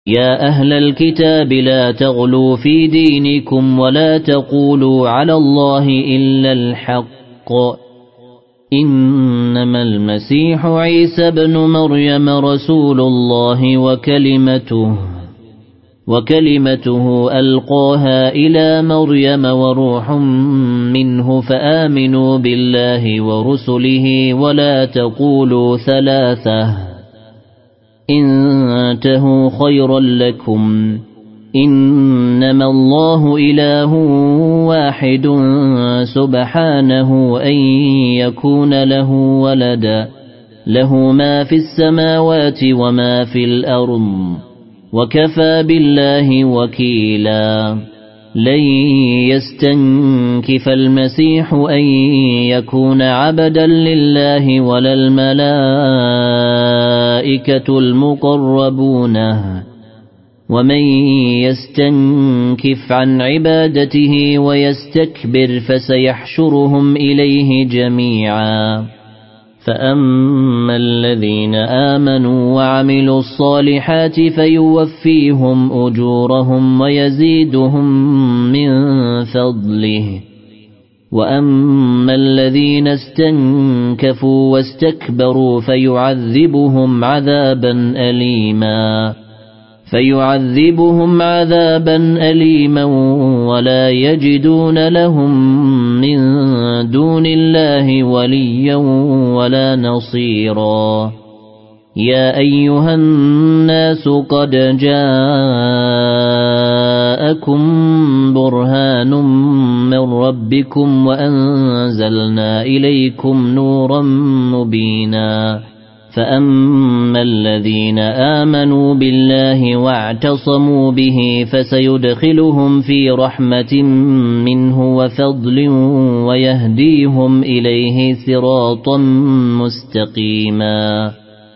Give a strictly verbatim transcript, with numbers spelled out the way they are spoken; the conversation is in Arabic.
يا أهل الكتاب لا تغلوا في دينكم ولا تقولوا على الله إلا الحق إنما المسيح عيسى بن مريم رسول الله وكلمته وكلمته ألقاها إلى مريم وروح منه فآمنوا بالله ورسله ولا تقولوا ثلاثة انتهوا خيرا لكم إنما الله إله واحد سبحانه أن يكون له ولدا له ما في السماوات وما في الأرض وكفى بالله وكيلا لن يستنكف المسيح أن يكون عبدا لله ولا الملائكة المقربون ومن يستنكف عن عبادته ويستكبر فسيحشرهم إليه جميعا فأما الذين آمنوا وعملوا الصالحات فيوفيهم أجورهم ويزيدهم من فضله وأما الذين استنكفوا واستكبروا فيعذبهم عذابا أليما فيعذبهم عذابا أليما ولا يجدون لهم من دون الله وليا ولا نصيرا يا أيها الناس قد جاءكم برهان من ربكم وأنزلنا إليكم نورا مبينا فأما الذين آمنوا بالله واعتصموا به فسيدخلهم في رحمة منه وفضل ويهديهم إليه صراطا مستقيما